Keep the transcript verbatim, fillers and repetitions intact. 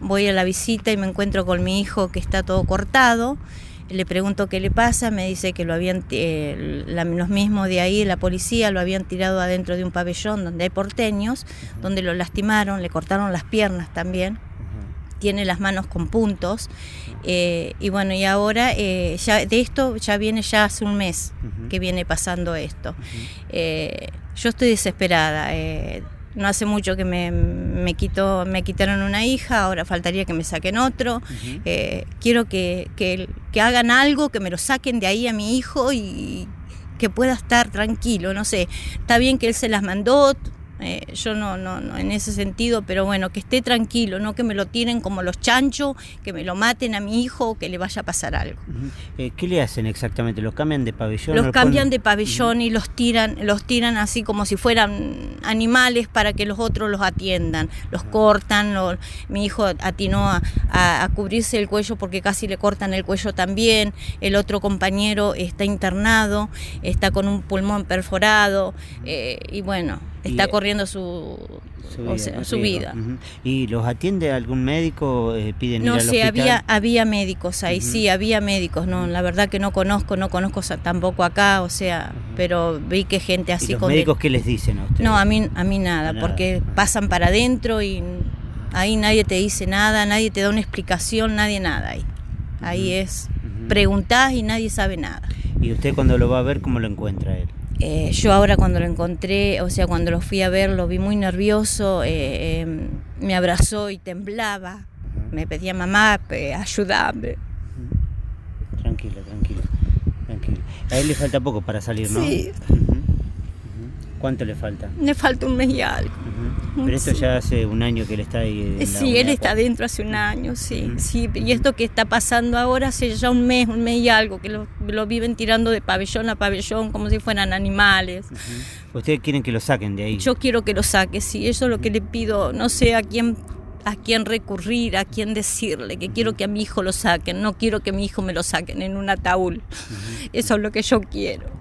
voy a la visita y me encuentro con mi hijo que está todo cortado. Le pregunto qué le pasa, me dice que lo habían eh, la, los mismos de ahí, la policía, lo habían tirado adentro de un pabellón donde hay porteños, uh-huh. donde lo lastimaron, le cortaron las piernas también, uh-huh. tiene las manos con puntos, eh, y bueno, y ahora eh, ya de esto ya viene ya hace un mes uh-huh. que viene pasando esto. Uh-huh. Eh, yo estoy desesperada. Eh, No hace mucho que me, me, quitó, me quitaron una hija, ahora faltaría que me saquen otro. Uh-huh. Eh, quiero que, que, que hagan algo, que me lo saquen de ahí a mi hijo y que pueda estar tranquilo. No sé, está bien que él se las mandó, eh, yo no, no, no en ese sentido, pero bueno, que esté tranquilo, no que me lo tiren como los chanchos, que me lo maten a mi hijo o que le vaya a pasar algo. Uh-huh. eh, ¿Qué le hacen exactamente? ¿Los cambian de pabellón? Los cambian ponen... de pabellón uh-huh. y los tiran, los tiran así como si fueran animales para que los otros los atiendan. Los uh-huh. cortan, lo, mi hijo atinó a, a, a cubrirse el cuello porque casi le cortan el cuello también. El otro compañero está internado, está con un pulmón perforado eh, y bueno, está y, corriendo su, su vida. O sea, su vida. Uh-huh. ¿Y los atiende algún médico? Eh, ¿Piden no ir al sé, hospital? había, había médicos ahí, uh-huh. sí, había médicos. No, la verdad que no conozco, no conozco tampoco acá, o sea, uh-huh. pero vi que gente así. ¿Y los con médicos de... qué les dicen a ustedes? No, a mí, a mí nada, nada, porque pasan para adentro y ahí nadie te dice nada, nadie te da una explicación, nadie nada ahí. Ahí uh-huh. es, uh-huh. preguntás y nadie sabe nada. ¿Y usted cuando lo va a ver, cómo lo encuentra él? Eh, yo ahora cuando lo encontré, o sea, cuando lo fui a ver, lo vi muy nervioso, eh, eh, me abrazó y temblaba, uh-huh. me pedía mamá, eh, ayúdame. Uh-huh. Tranquila, tranquila, tranquila. A él le falta poco para salir, ¿no? Sí. Uh-huh. Uh-huh. ¿Cuánto le falta? Le falta un mes y algo. Uh-huh. Pero esto sí. ya hace un año que él está ahí. En sí, la él está adentro hace un año, sí, uh-huh. sí. Y esto que está pasando ahora hace ya un mes, un mes y algo, que lo, lo viven tirando de pabellón a pabellón como si fueran animales. Uh-huh. ¿Ustedes quieren que lo saquen de ahí? Yo quiero que lo saque, sí. Eso es lo que le pido, no sé a quién, a quién recurrir, a quién decirle, que uh-huh. quiero que a mi hijo lo saquen, no quiero que a mi hijo me lo saquen en un ataúd. Uh-huh. Eso es lo que yo quiero.